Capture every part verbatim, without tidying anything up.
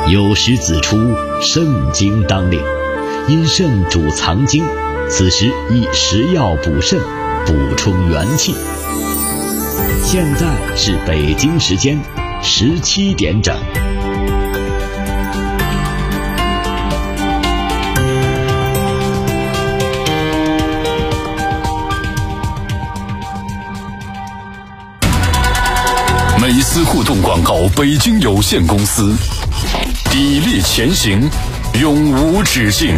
有诗子出，肾经当令，因肾主藏精，此时宜食药补肾，补充元气。现在是北京时间十七点整。 美思互动广告北京有限公司，砥砺前行，永无止境。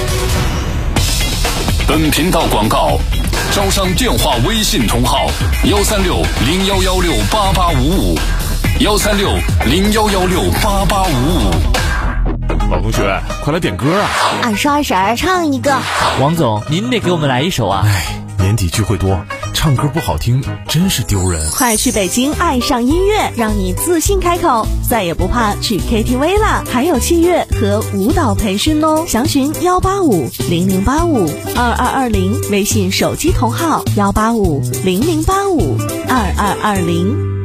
本频道广告招商电话微信同号幺三六零幺幺六八八五五，幺三六零幺幺六八八五五。 老同学，快来点歌啊！ 二十二婶儿唱一个。 王总，您得给我们来一首啊！ 哎，年底聚会多，唱歌不好听真是丢人。 快去北京爱上音乐，让你自信开口，再也不怕去 K T V 了，还有器乐和舞蹈培训哦。详询幺八五零零八五二二二零，微信手机同号幺八五零零八五二二二零。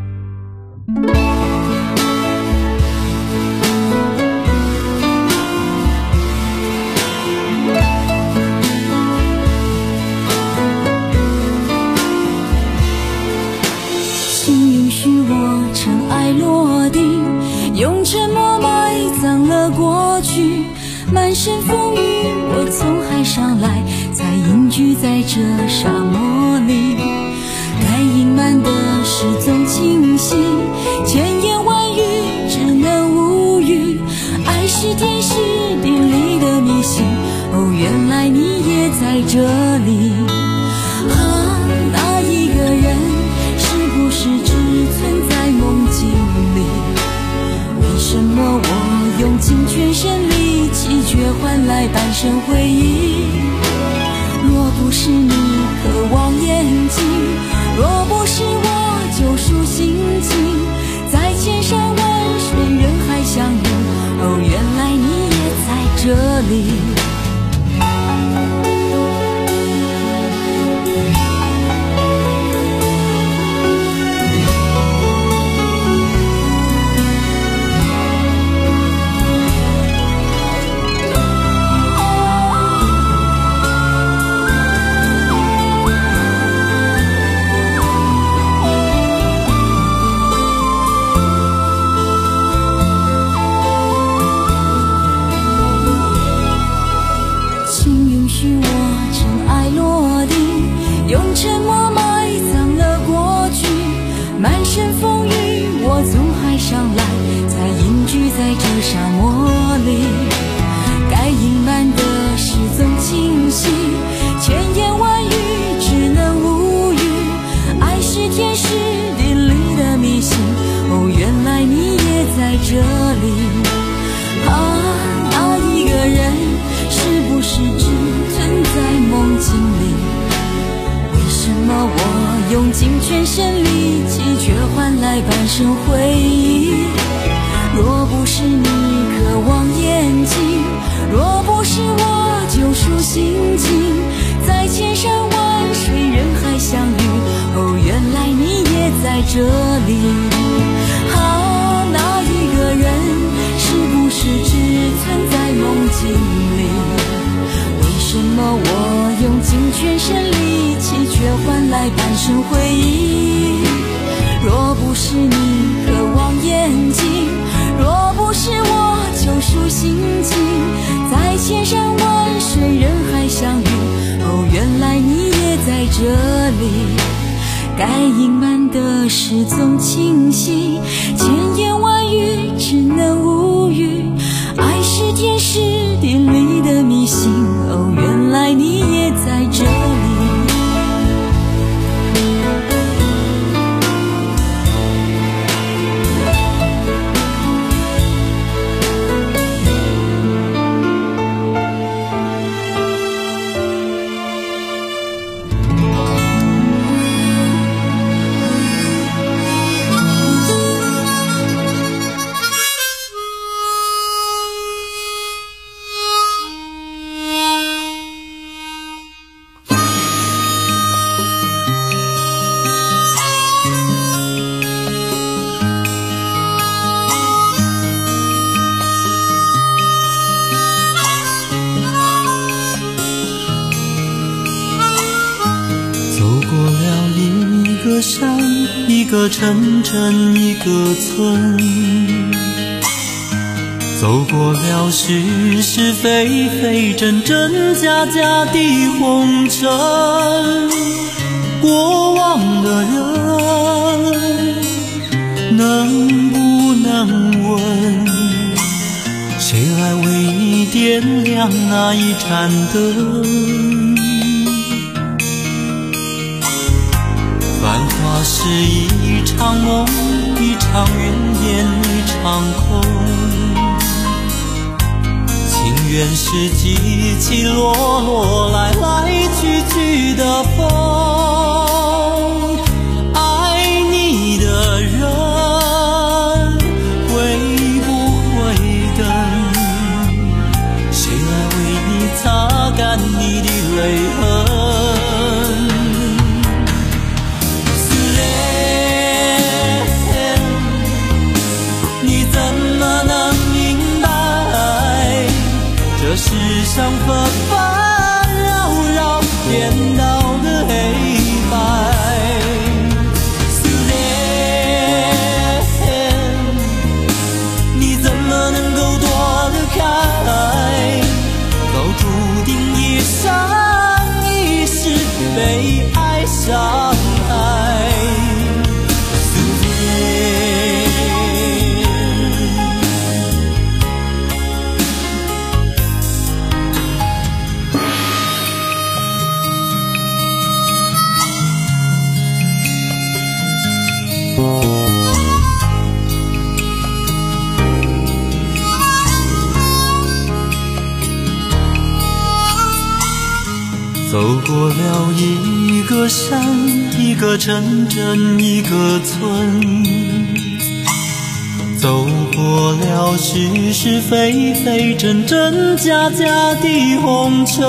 用沉默埋葬了过去，满身风雨我从海上来，才隐居在这沙漠里。该隐瞒的事总清晰，千言万语只能无语。爱是天时地利的迷信，哦，原来你也在这里。啊，那一个人是不是只存在梦境里？为什么我用尽全身力气，却换来半生回忆？若不是你渴望眼睛，若不是我救赎心情，在千山万水人海相遇，哦，原来你也在这里。用沉默埋葬了过去，满身风雨我从海上来，才隐居在这沙漠里。该隐瞒的事总清晰，千言万语只能无语。爱是天时地利的迷信，哦，原来你也在这里。啊，那一个人是不是只存在梦境里？为什么我用尽全身力气，却换来半生回忆？若不是你渴望眼睛，若不是我救赎心情，在千山万水人海相遇，哦，原来你也在这里。啊，那一个人是不是只存在梦境里？为什么我用尽全身力气，却换来半生回忆？若不是你渴望眼睛，若不是我救赎心情，在千山万水人海相遇，哦，原来你也在这里。该隐瞒的事总清晰，千言万语只能无语。爱是天时地利的迷信，哦，原来你也在这里。 个山，一个城镇，一个村，走过了是是非非，真真假假的红尘。过往的人能不能问，谁来为你点亮那一盏灯？繁华是一场梦，一场云烟，一场空。情缘是起起落落，来来去去的风。爱你的人会不会等？谁来为你擦干你的泪痕？这世上纷纷扰扰，颠倒的黑白。思念，你怎么能够躲得开？早注定一生一世被爱伤害。思念。走过了一个山，一个城镇，一个村，走过了是是非非，真真假假的红尘。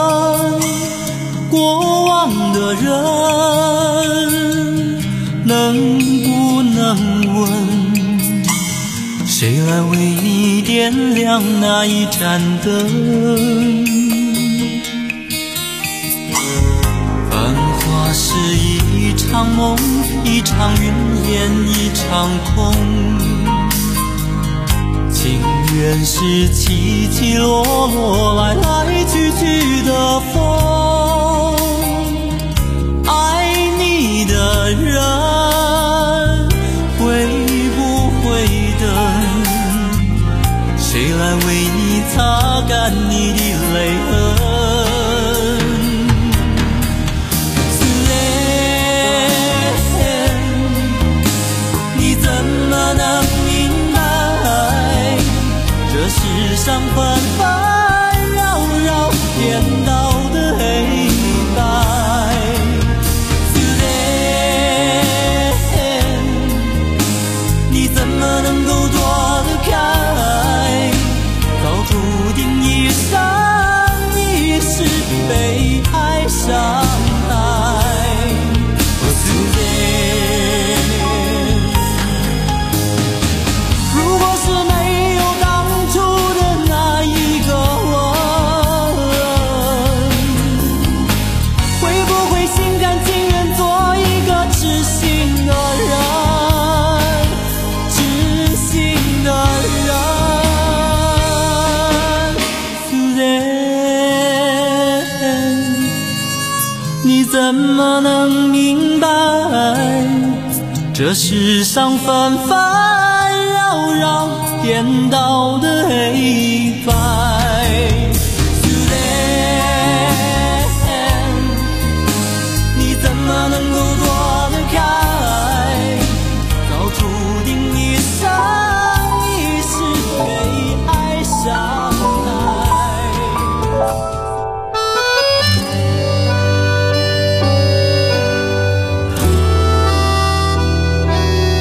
过往的人能不能问，谁来为你点亮那一盏灯？是一场梦，一场云烟，一场空。情缘是起起落落，来来去去的风。爱你的人会不会等？谁来为你擦干你的泪痕？世上纷纷扰扰，颠倒的黑白。思念，你怎么能够躲得开？早注定一生一世被爱伤害。思念，如果是没有当初的那一个我，会不会心甘情愿做一个痴心的人？痴心的人，思念，你怎么能明白？这世上纷纷扰扰，颠倒的黑白。思念，你怎么能够躲得开？早注定一生一世被爱伤害。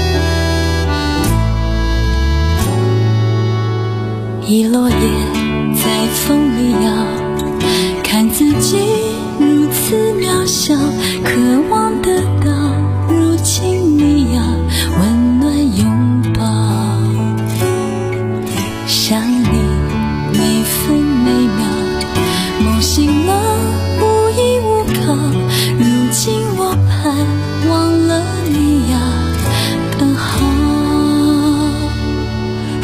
一落叶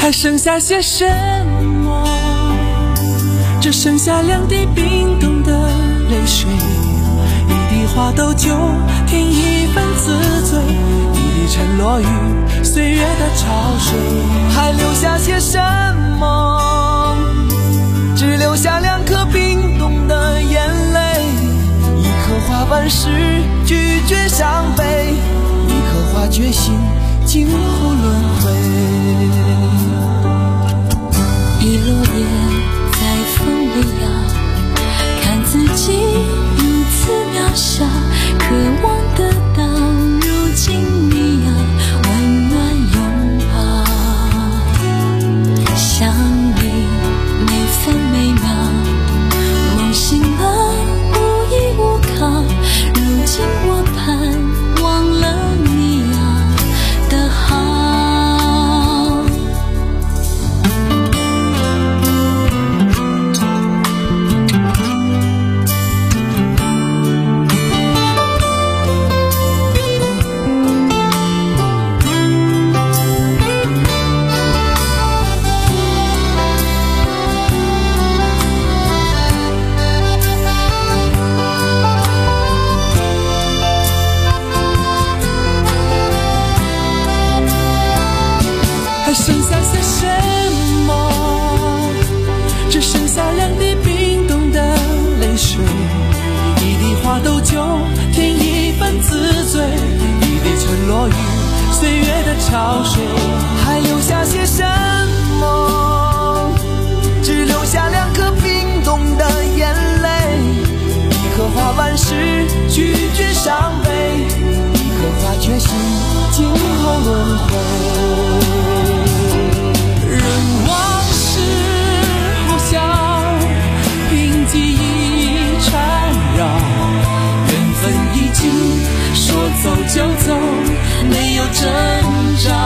还剩下些什么？只剩下两滴冰冻的泪水，一滴花豆酒，添一份自醉，一滴沉落于岁月的潮水。还留下些什么？只留下两颗冰冻的眼泪，一颗花瓣时拒绝伤悲，一颗花决心今后轮回。 一落叶在风里摇，看自己如此渺小，渴望得到如今你要温暖拥抱。想你每分每秒，梦醒了无依无靠，如今我盼望了你要的好。 剩下些什么？只剩下两滴冰冻的泪水，一滴花豆酒，添一份自醉，一滴沉落于岁月的潮水。还留下些什么？只留下两颗冰冻的眼泪，一颗花瓣时拒绝伤悲，一颗花决心今后轮回。任往事呼啸，凭记忆缠绕，缘分已经说走就走，没有征兆。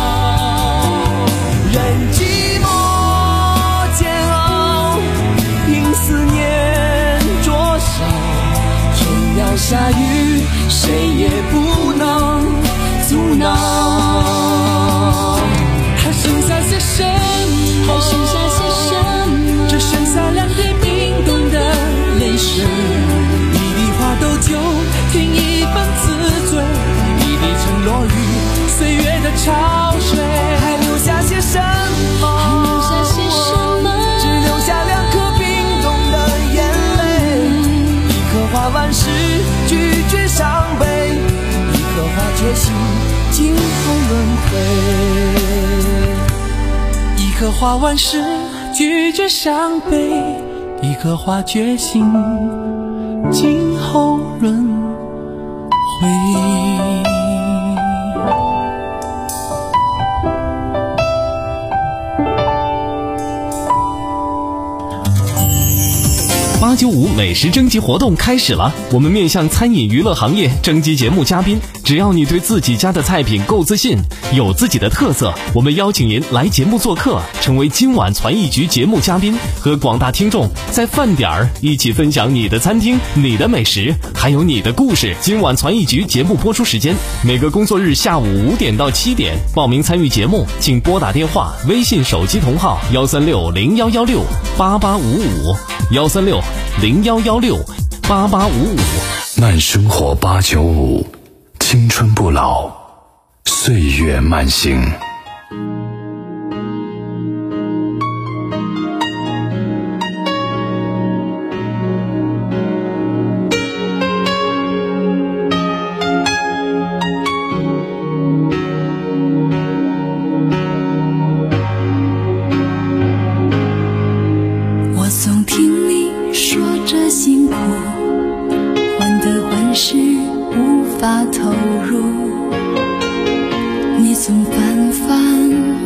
任寂寞煎熬，凭思念灼烧，天要下雨，谁也不能阻挠。还剩下些什么？ 还剩下些什么？ 只剩下两滴冰冻的泪水，一滴花豆酒，添一份自醉，一滴沉落于岁月的潮水。还留下些什么？ 还留下些什么？ 只留下两颗冰冻的眼泪，一颗花瓣时拒绝伤悲，一颗花决心今后轮回。一颗花瓣时拒绝伤悲，一颗花决心今后轮回。 八九五美食征集活动开始了，我们面向餐饮娱乐行业征集节目嘉宾，只要你对自己家的菜品够自信，有自己的特色，我们邀请您来节目做客，成为今晚传艺局节目嘉宾，和广大听众在饭点儿一起分享你的餐厅、你的美食，还有你的故事。今晚传艺局节目播出时间每个工作日下午五点到七点，报名参与节目请拨打电话、微信手机同号幺三六零幺幺六八八五五幺三六零幺幺六八八五五。 慢生活八九五，青春不老，岁月慢行。 我总听你说着辛苦，患得患失无法投入，你总反反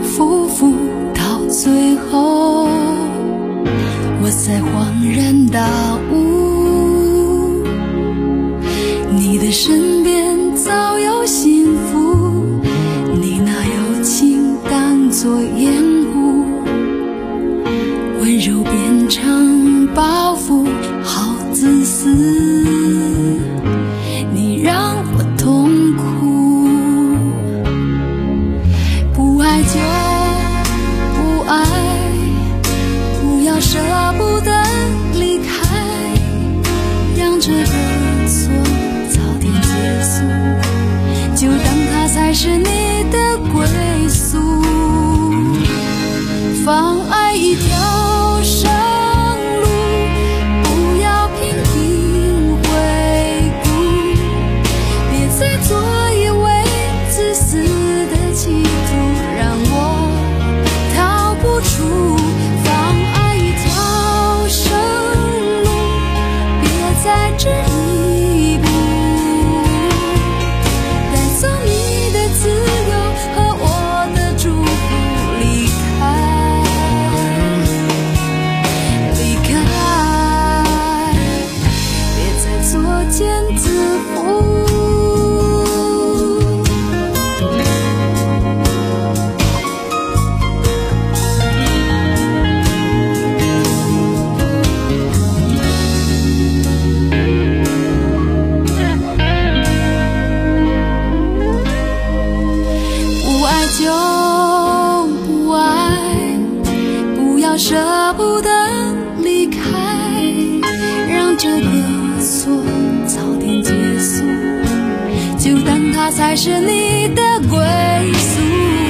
它才是你的归宿。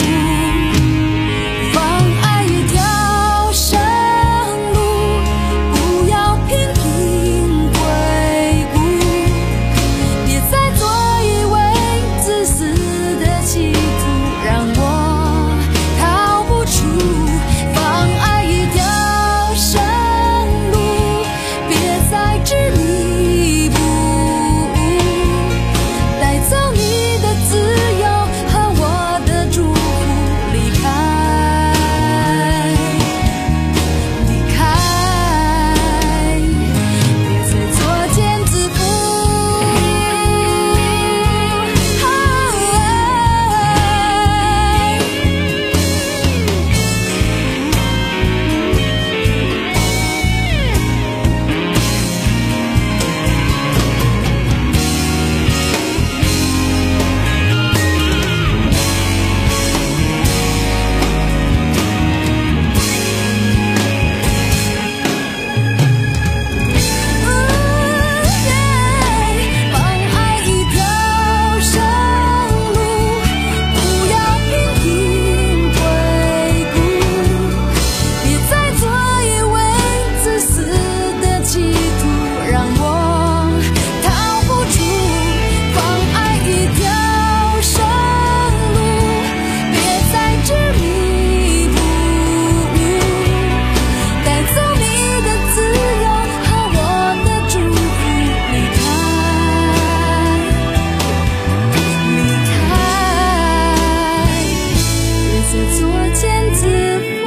放爱一条生路，不要频频回顾，别再做一位自私的企图，让我逃不出。放爱一条生路，别再执迷不悟，带走你的自由和我的祝福，离开，离开，别再作茧自缚。放爱一条生路，不要频频回顾，别再做一位自私的企图，让我逃不出。放爱一条生路，别再执迷不悟，带走你的自由和我的祝福，离开，离开，别再作茧自缚。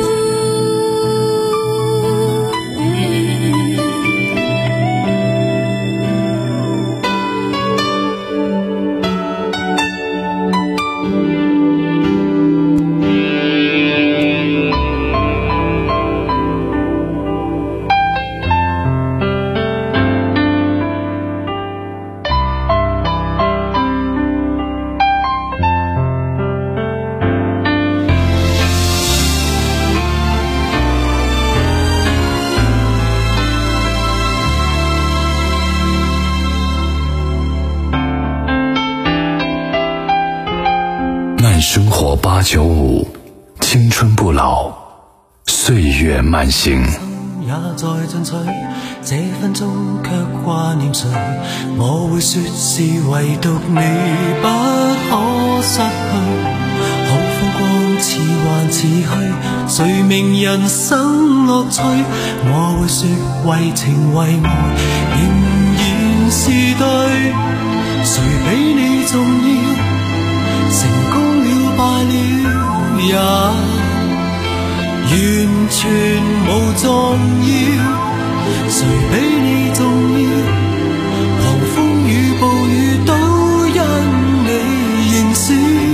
慢生活八九五，青春不老，岁月慢行。 也在進取，這分鐘卻掛念誰？我會說是唯獨你不可失去。好風光似幻似虛，誰明人生樂趣？我會說為情為愛仍然是對。誰比你重要？成功了敗了也完全無重要。誰比你重要？狂風與暴雨都因你燃燒。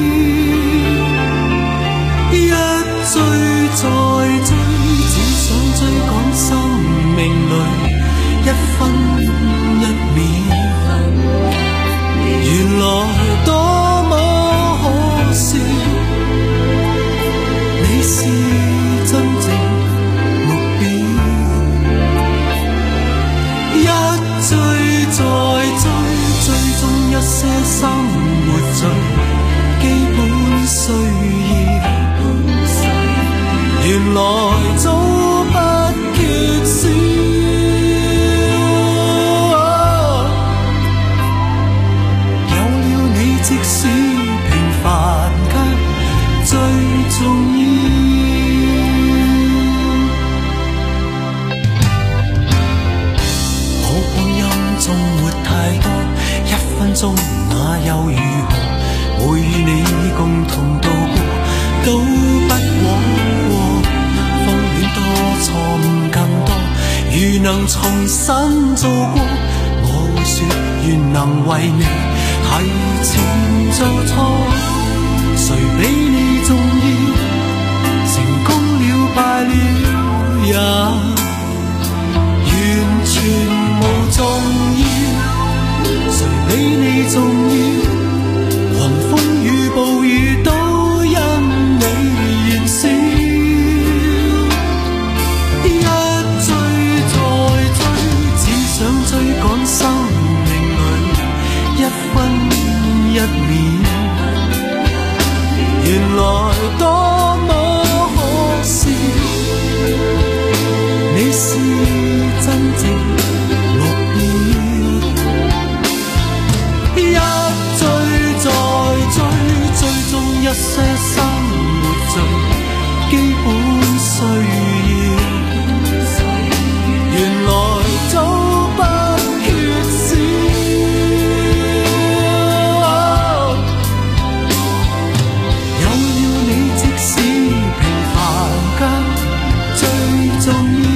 一追再追，只想追趕生命裏一分一秒。原來多麼可笑，你是真正目標。一追再追，追蹤一些生活最基本需要。原來早不缺少。有了你，即使平凡卻最重要。好光陰縱沒太多，一分鐘那又如何？會與你共同度過都不枉過。風戀多，錯誤更多，如能重新做過，我會說願能為你提前做錯。誰比你重要？成功了敗了也完全無重要。誰比你重要？狂風與暴雨都因你燃燒。一追再追，只想追趕生命裏一分一秒。 多麼可笑，你是真正目標，一追再追，追蹤一些生活最基本需要，原來早不缺少，有了你即使平凡間最重要。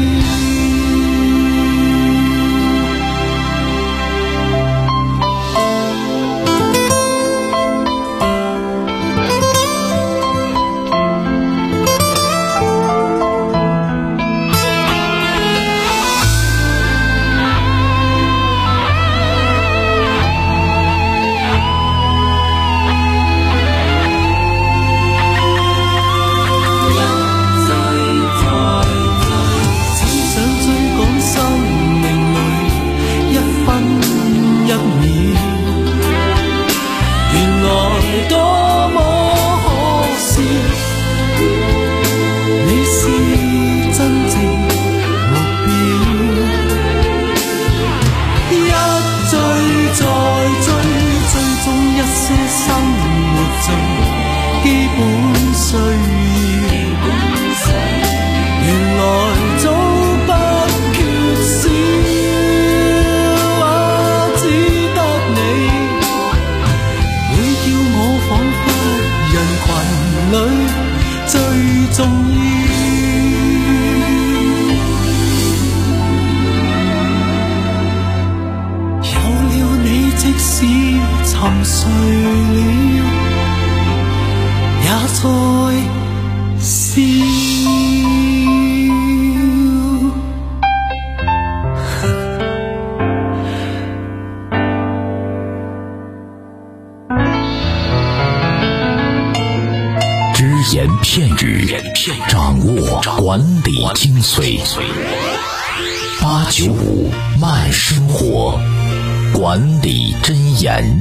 片语，掌握管理精髓。八九五慢生活，管理箴言。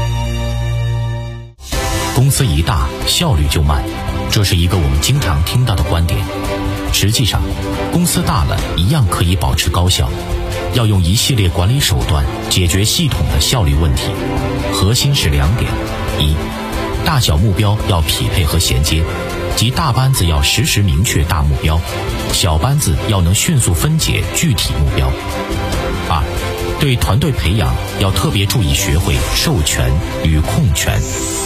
公司一大，效率就慢，这是一个我们经常听到的观点。实际上，公司大了一样可以保持高效，要用一系列管理手段解决系统的效率问题。核心是两点：一，大小目标要匹配和衔接，即大班子要实时明确大目标，小班子要能迅速分解具体目标。二，对团队培养要特别注意学会授权与控权。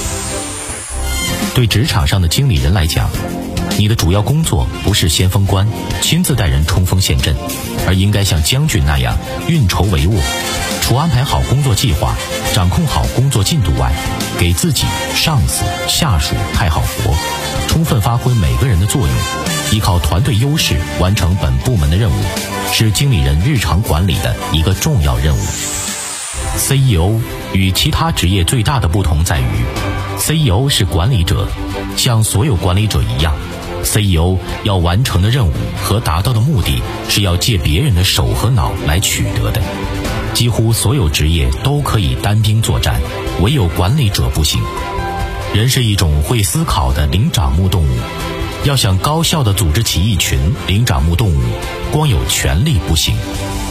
对职场上的经理人来讲，你的主要工作不是先锋官，亲自带人冲锋陷阵，而应该像将军那样运筹帷幄，除安排好工作计划，掌控好工作进度外，给自己、上司、下属派好活，充分发挥每个人的作用，依靠团队优势完成本部门的任务，是经理人日常管理的一个重要任务。C E O 与其他职业最大的不同在于， C E O 是管理者，像所有管理者一样， C E O 要完成的任务和达到的目的是要借别人的手和脑来取得的。几乎所有职业都可以单兵作战，唯有管理者不行。人是一种会思考的灵长目动物，要想高效地组织起一群灵长目动物，光有权力不行。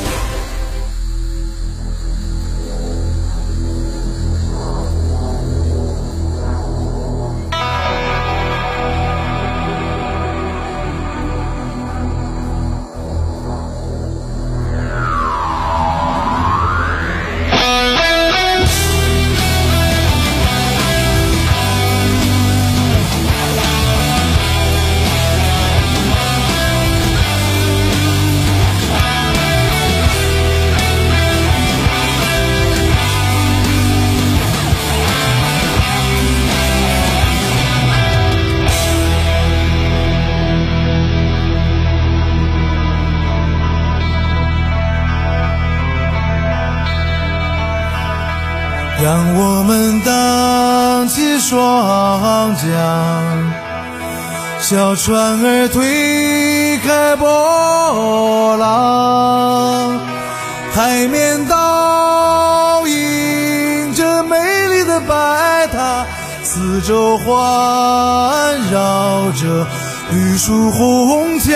让我们荡起双桨，小船儿推开波浪，海面倒映着美丽的白塔， 四周环绕着绿树红墙。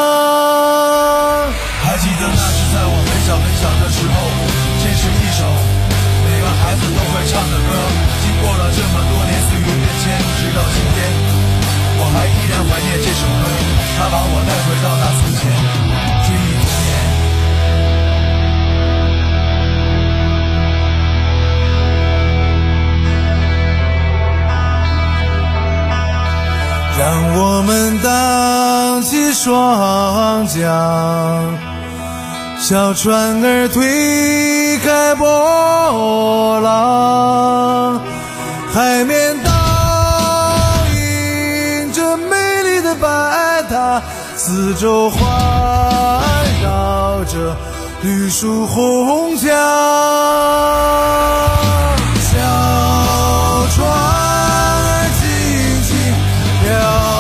还记得那是在我很小很小的时候，这是一首每个孩子都会唱的歌。经过了这么多年岁月变迁，直到今天我还依然怀念这首歌，它把我带回到那从前，追忆童年。让我们荡起双桨，小船儿推开波浪，海面倒映着美丽的白塔，四周环绕着绿树红墙。小船飘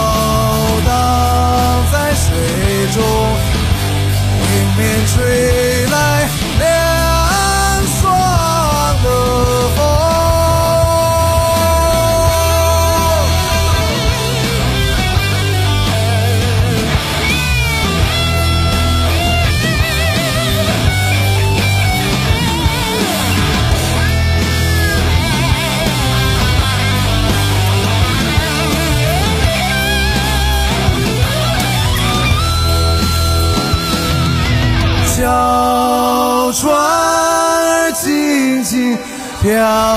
荡在水中，迎面吹来凉爽的风。小船儿轻轻飘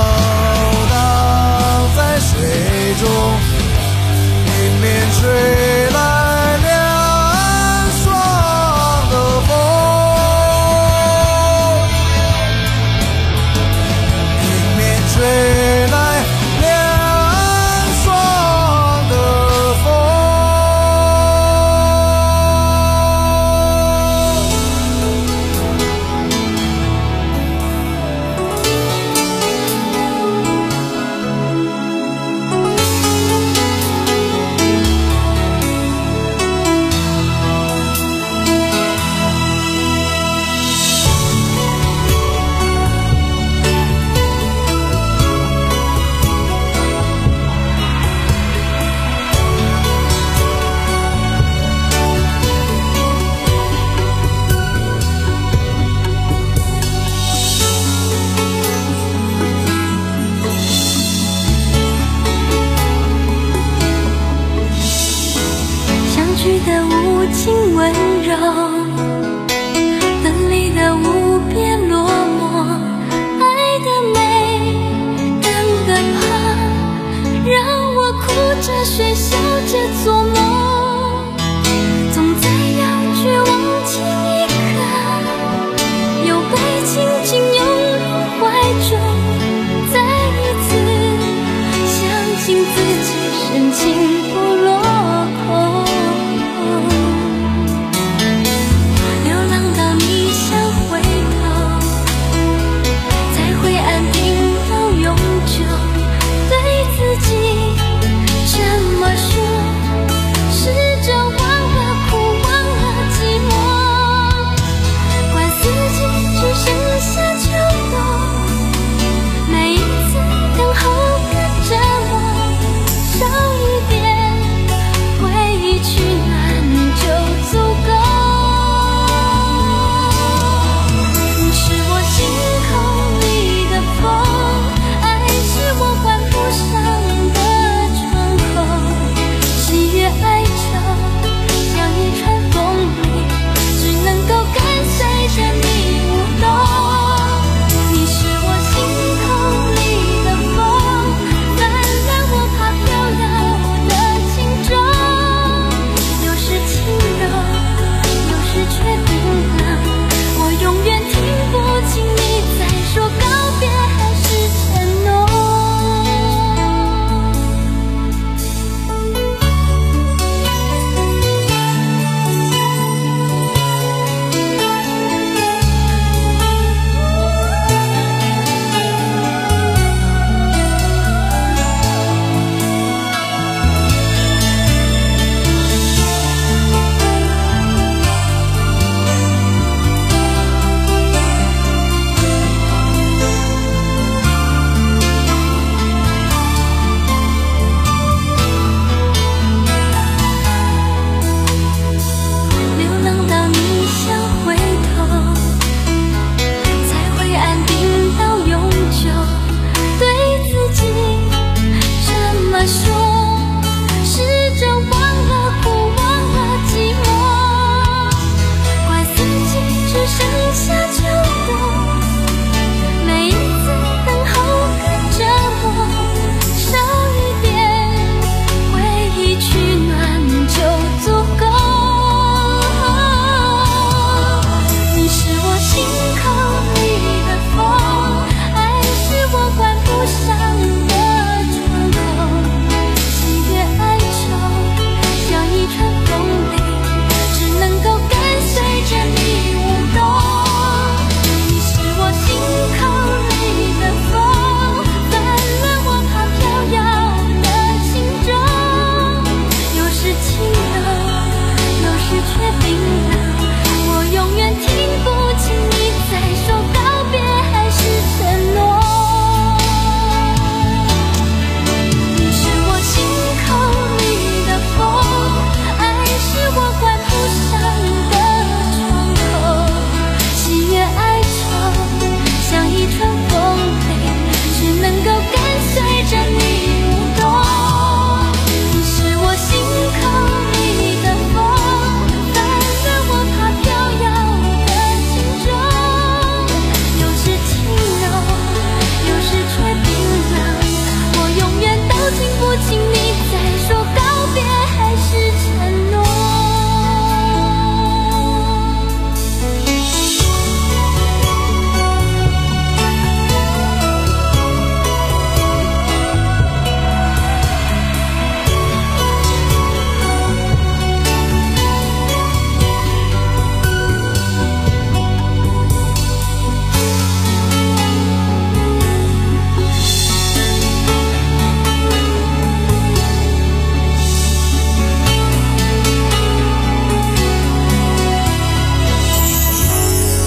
荡在水中，迎面吹来凉爽的风，迎面吹来凉爽的风。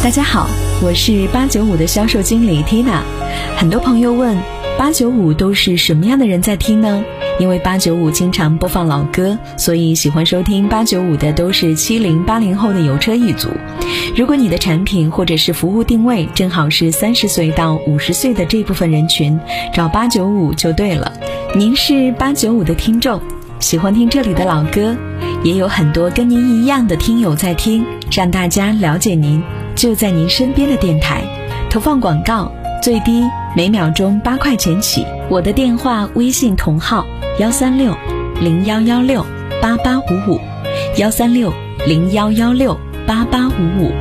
大家好，我是八九五的销售经理 Tina。 很多朋友问，八九五都是什么样的人在听呢？因为八九五经常播放老歌，所以喜欢收听八九五的都是七零八零后的有车一族。如果你的产品或者是服务定位正好是三十岁到五十岁的这部分人群，找八九五就对了。您是八九五的听众，喜欢听这里的老歌，也有很多跟您一样的听友在听，让大家了解您，就在您身边的电台。投放广告最低每秒钟八块钱起，我的电话微信同号幺三六零幺幺六八八五五，幺三六零幺幺六八八五五。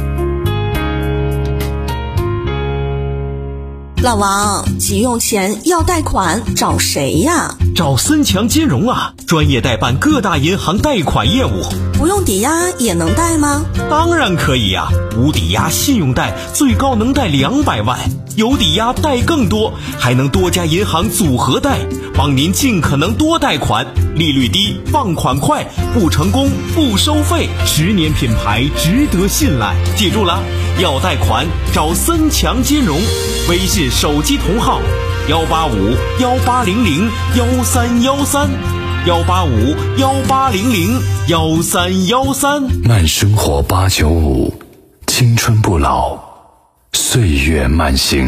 老王，急用钱要贷款找谁呀？ 找森强金融啊，专业代办各大银行贷款业务。 不用抵押也能贷吗？ 当然可以呀、啊，无抵押信用贷最高能贷两百万，有抵押贷更多，还能多家银行组合贷，帮您尽可能多贷款，利率低，放款快，不成功不收费，十年品牌值得信赖。记住了，要贷款找森强金融，微信手机同号幺八五幺八零零幺三幺三，幺八五幺八零零幺三幺三。 慢生活八九五，青春不老，岁月慢行。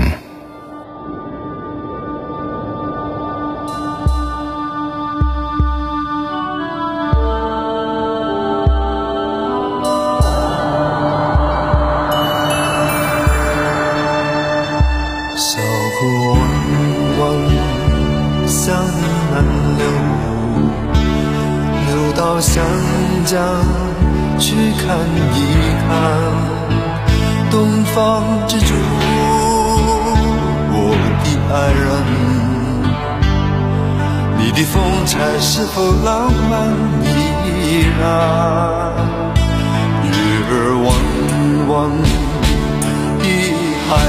小河弯弯向你南流，流到湘江去看一看东方之珠，我的爱人，你的风采是否浪漫依然？月儿弯弯的海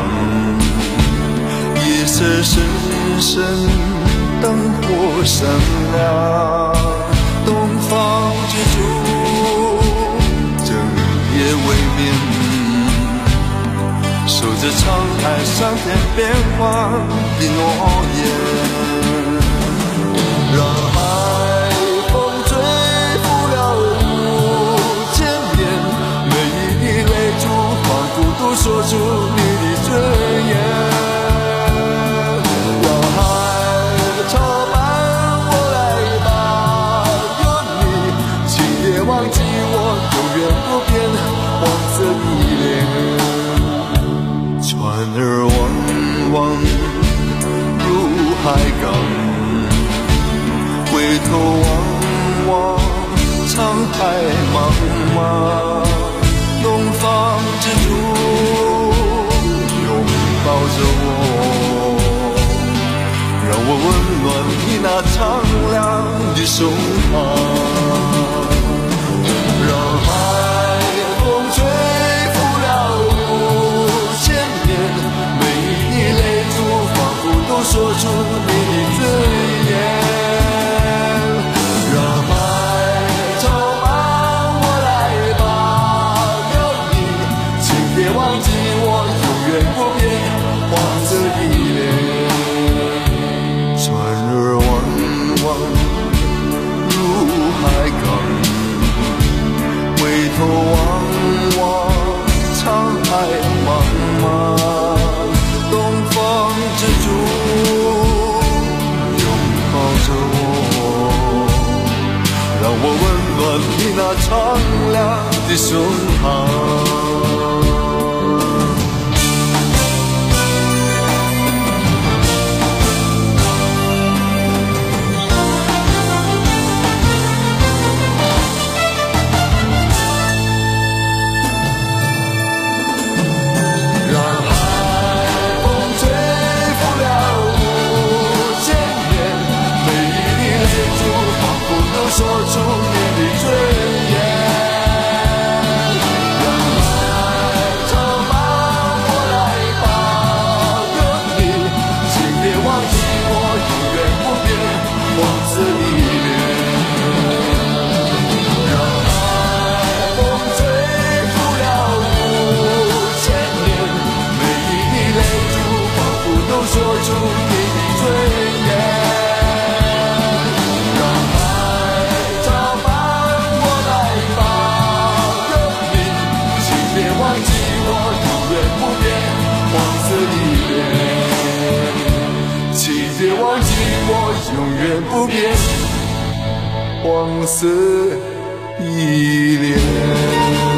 港，夜色深深，灯火闪亮，东方之珠，整夜未眠，守着长海上天变幻的诺言，让海风吹拂了无千年，每一滴泪珠仿佛都说出你的尊严。船儿弯弯入海港，回头望望沧海茫茫，东方之珠拥抱着我，让我温暖你那苍凉的胸膛，让海风吹拂了无千年，每一滴泪珠仿佛都说出你的尊严，让海潮漫我来吧，有你，请别忘记我，永远不变黄色的脸。船儿弯弯入海港，回头望望沧海茫茫，东方之珠拥抱着我，让我温暖你那苍凉的胸膛。说出你的尊严， 永远不变，黄色依恋。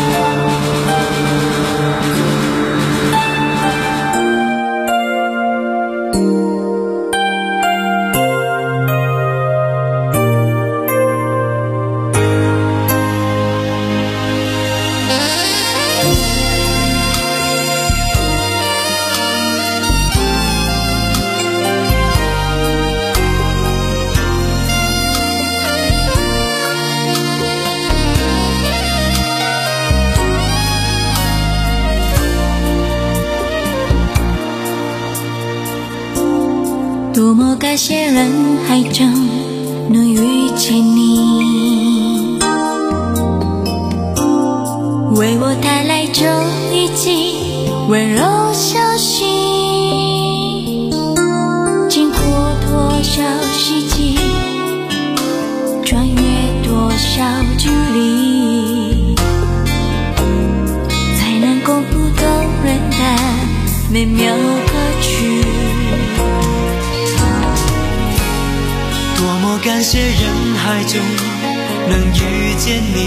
多么感谢人海中能遇见你，为我带来这一季温柔消息。经过多少世纪，穿越多少距离，才能够不动人的美妙歌曲。 多么感谢人海中能遇见你，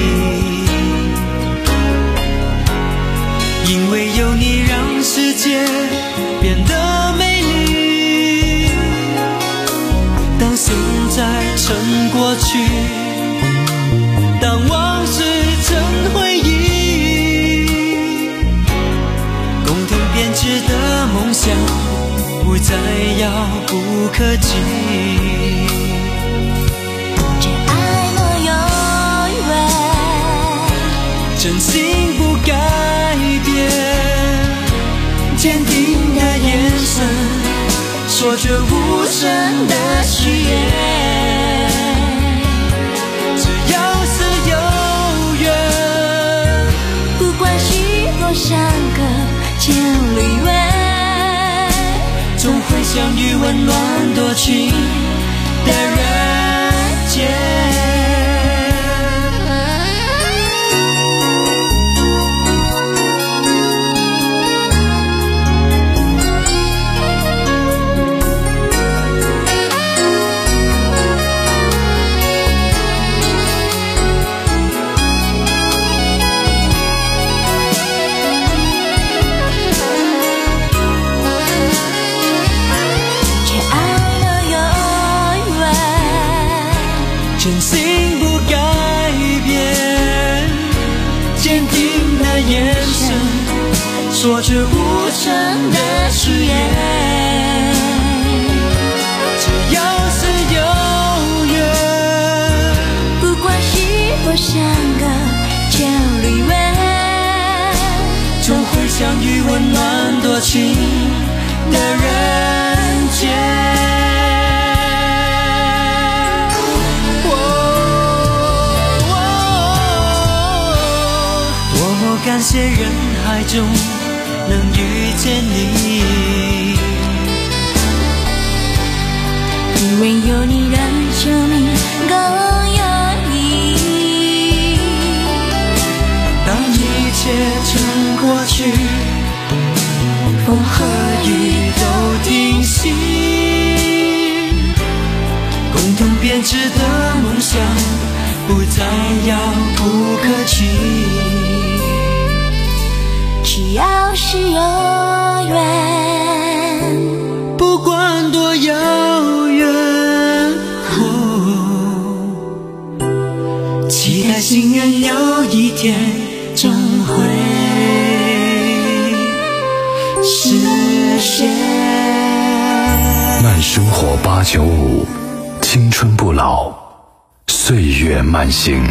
因为有你让世界变得美丽。当现在成过去，当往事成回忆，共同编织的梦想不再遥不可及。真心不改变，坚定的眼神，说着无声的誓言。只要是有缘， 不管是否相隔千里外， 总会相遇温暖多情的人间。真心不改变，坚定的眼神，说着无声的誓言。只要是有缘， 不管是否相隔千里外， 总会相遇温暖多情的人间。感谢人海中能遇见你， 因为有你让生命更有意义。 当一切成过去，风和雨都停息，共同编织的梦想不再遥不可及。 只要是有缘， 不管多遥远，哦，期待心愿有一天终会实现。 慢生活八九五，青春不老，岁月慢行。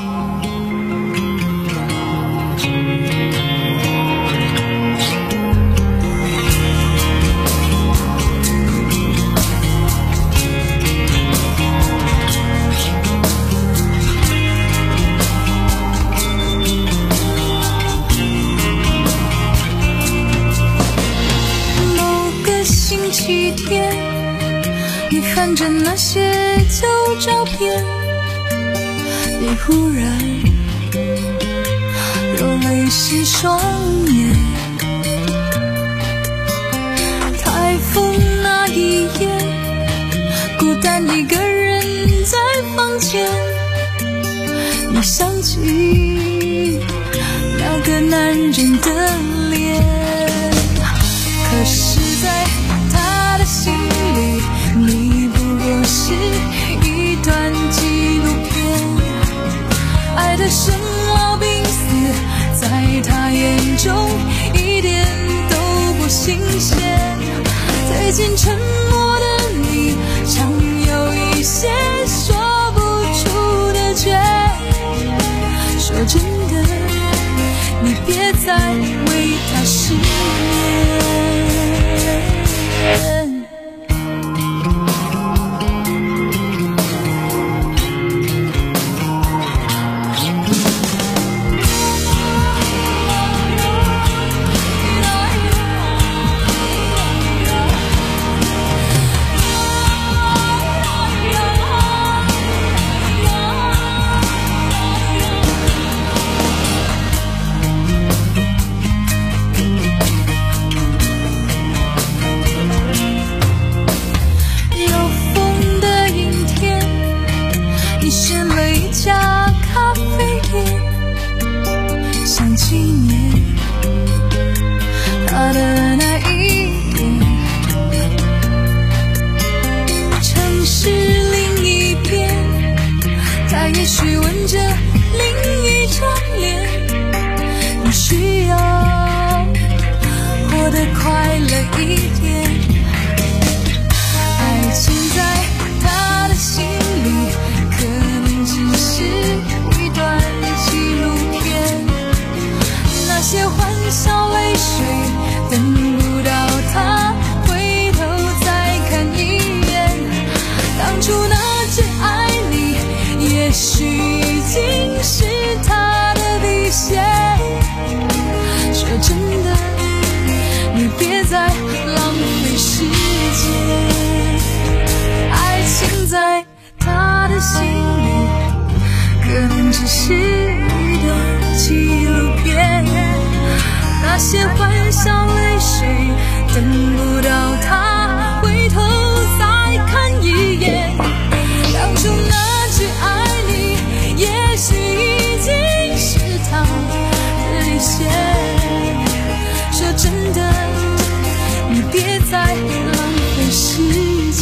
你翻着那些旧照片，你忽然又泪湿双眼。台风那一夜， 然一个人在房间，你想起那个男人的脸，可是在他的心里，你不过是一段纪录片。爱的生老病死，在他眼中一点都不新鲜。最近沉默的你，常有一些说不出的倦。说真的，你别再为他失眠。只是一段纪录片，那些欢笑泪水，等不到他回头再看一眼。当初那句爱你，也许已经是他的底线。说真的，你别再浪费时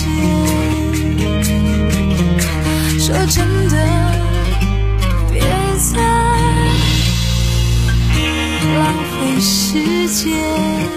间。说真的。浪费时间。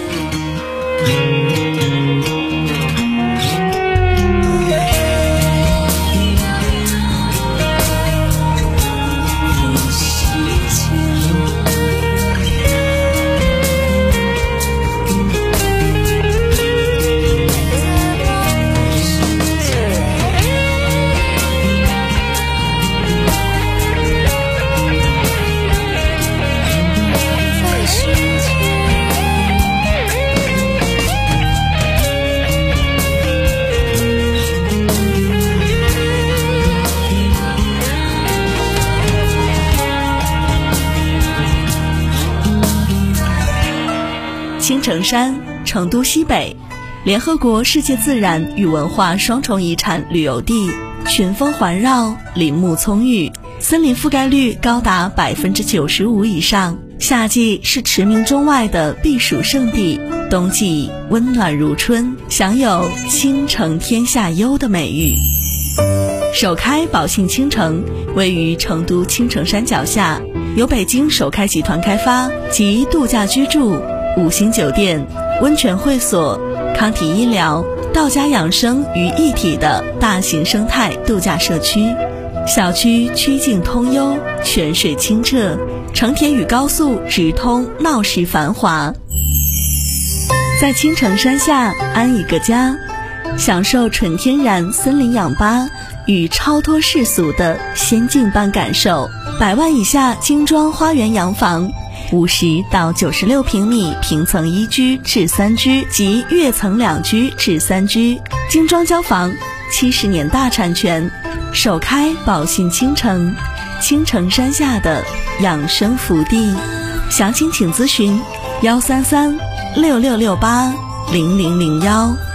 青城山，成都西北，联合国世界自然与文化双重遗产旅游地，群峰环绕，林木葱郁，森林覆盖率高达百分之九十五以上。夏季是驰名中外的避暑胜地，冬季温暖如春，享有青城天下优的美誉。首开宝信青城位于成都青城山脚下，由北京首开集团开发，集度假居住、五星酒店、温泉会所、康体医疗、道家养生于一体的大型生态度假社区。小区曲径通幽，泉水清澈，城铁与高速直通，闹市繁华。在青城山下安一个家，享受纯天然森林氧吧与超脱世俗的仙境般感受。百万以下精装花园洋房，五十到九十六平米平层一居至三居及跃层两居至三居，精装交房，七十年大产权，首开宝信青城，青城山下的养生福地。详情请咨询幺三三六六六八零零零幺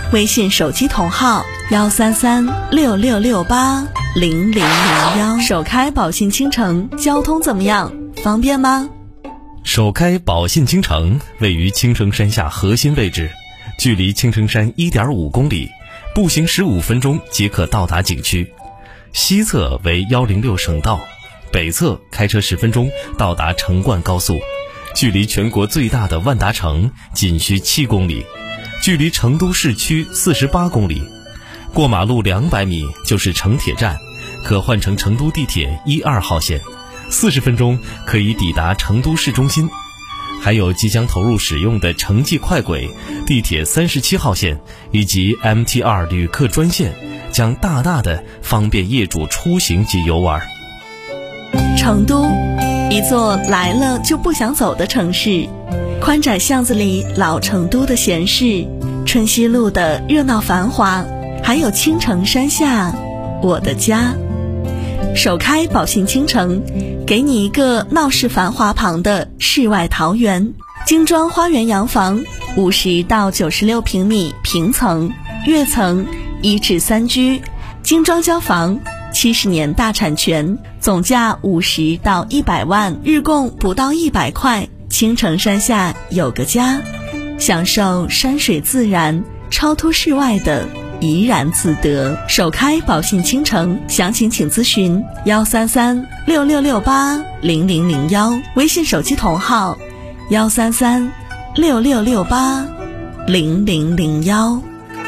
微信手机同号幺三三六六六八零零零幺。首开宝信倾城，交通怎么样？方便吗？ 首开宝信倾城位于青城山下核心位置，距离青城山 一点五公里，步行十五分钟即可到达景区。西侧为一零六省道，北侧开车十分钟到达成灌高速，距离全国最大的万达城仅需七公里，距离成都市区四十八公里。过马路两百米就是成铁站，可换乘成都地铁一二号线，四十分钟可以抵达成都市中心。还有即将投入使用的城际快轨、地铁三十七号线以及 M T 二 旅客专线，将大大的方便业主出行及游玩。 成都，一座来了就不想走的城市，宽窄巷子里老成都的闲适，春熙路的热闹繁华，还有青城山下我的家。首开宝信倾城，给你一个闹市繁华旁的世外桃源。精装花园洋房，五十到九十六平米平层、跃层、一至三居，精装交房，七十年大产权，总价五十到一百万，日供不到一百块。青城山下有个家，享受山水自然、超脱世外的怡然自得。首开宝信倾城，详情请咨询幺三三六六六八零零零幺，微信手机同号幺三三六六六八零零零幺。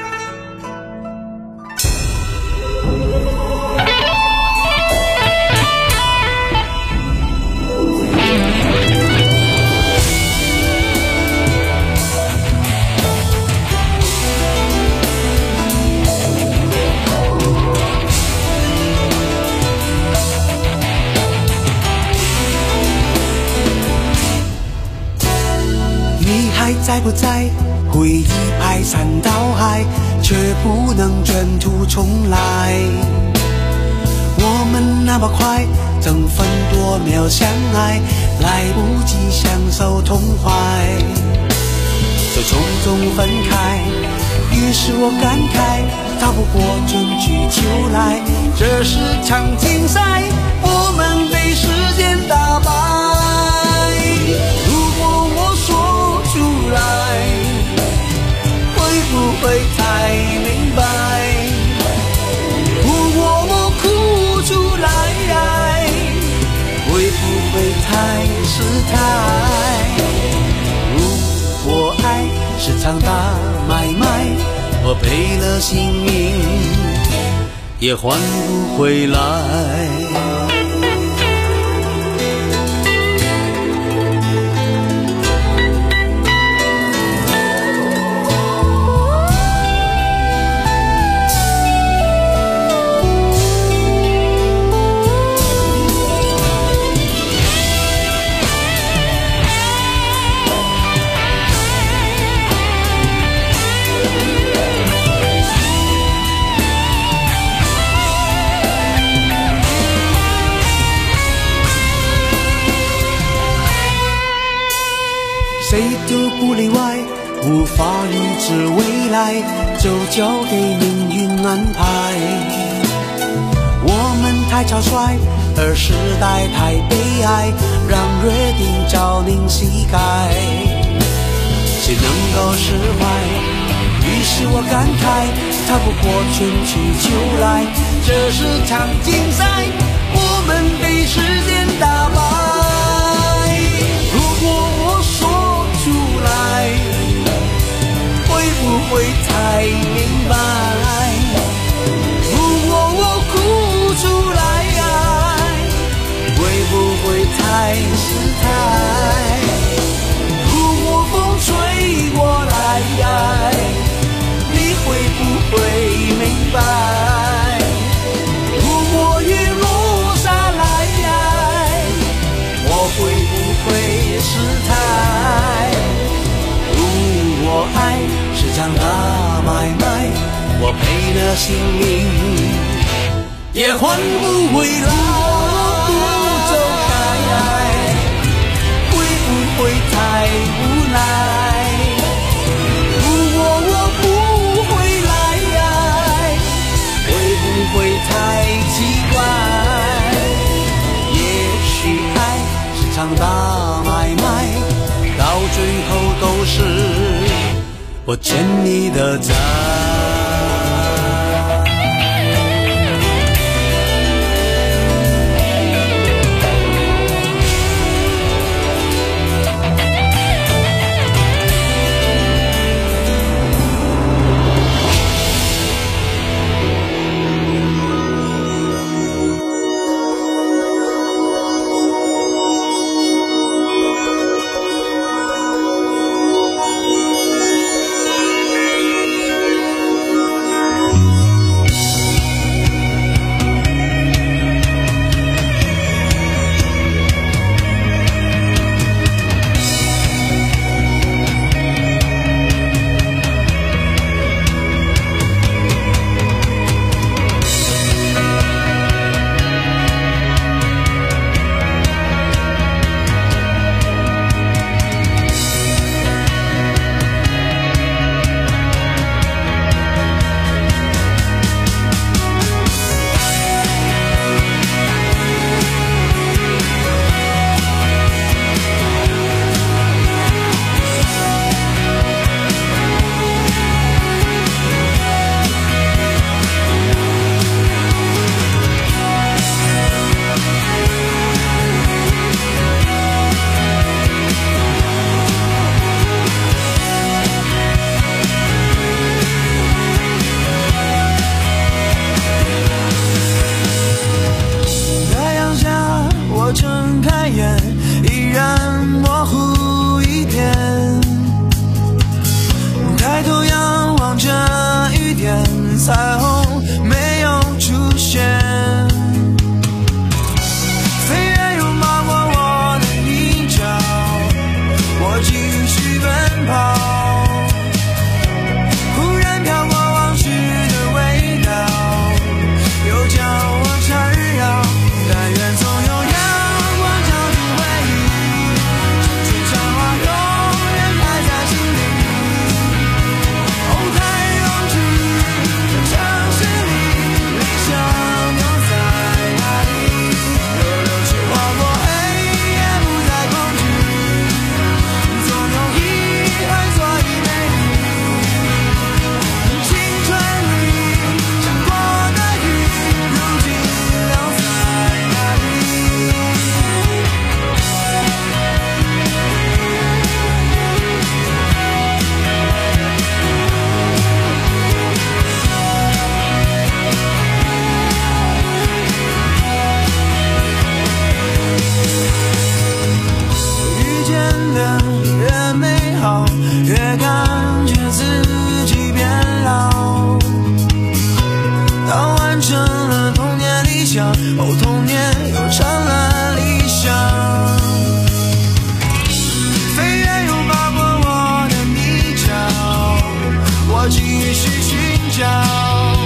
在不在？回忆排山倒海，却不能卷土重来。我们那么快，争分夺秒相爱，来不及享受痛快，就匆匆分开。于是我感慨，逃不过春去秋来，这是场竞赛，我们被时间打败。如果我说出来，会不会太明白？如果我哭出来，会不会太失态？如果爱是场大买卖，我赔了性命也换不回来。谁都不例外，无法预知未来，就交给命运安排。我们太草率，而时代太悲哀，让约定朝令夕改，谁能够释怀？于是我感慨，逃不过春去秋来，这是场竞赛，我们被时间打败。如果我说出来，会不会太明白？如果我哭出来，会不会太失态？如果风吹过来，你会不会明白？如果雨落下来，我会不会失态？如果爱是场大买卖，我赔了性命也换不回来。不走开，会不会太无奈？如果我不回场大买卖，到最后都是我欠你的债。睁开眼，依然模糊一片。抬头仰望着雨点，彩虹没有出现。飞越拥抱过我的衣角，我继续奔跑。忽然飘过往事的味道，又将我缠绕。但愿总有阳光照进回忆，春山花永远开在心里。哦，太拥挤的城市里，理想又在哪里？有流星划过黑夜，不再恐惧，总有遗憾，所以美丽。青春里想过的雨，如今留在哪里？遇见的越美好，越感觉自己变老。当完成了童年理想，哦，童年又成了理想。飞越拥抱过我的泥沼，我继续寻找。